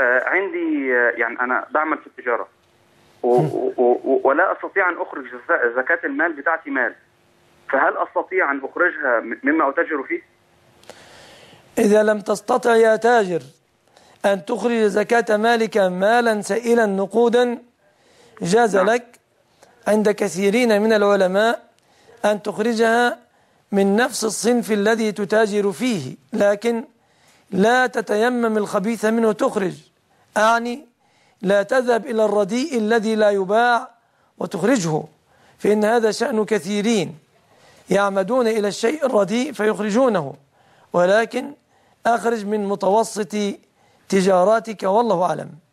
عندي يعني أنا بعمل في التجارة ولا أستطيع أن أخرج زكاة المال بتاعتي مال، فهل أستطيع أن أخرجها مما أتاجر فيه؟ إذا لم تستطع يا تاجر أن تخرج زكاة مالك مالا سائلا نقودا، جاز لك عند كثيرين من العلماء أن تخرجها من نفس الصنف الذي تتاجر فيه، لكن لا تتيمم الخبيث منه تخرج، أعني لا تذهب إلى الرديء الذي لا يباع وتخرجه، فإن هذا شأن كثيرين يعمدون إلى الشيء الرديء فيخرجونه، ولكن أخرج من متوسط تجاراتك والله أعلم.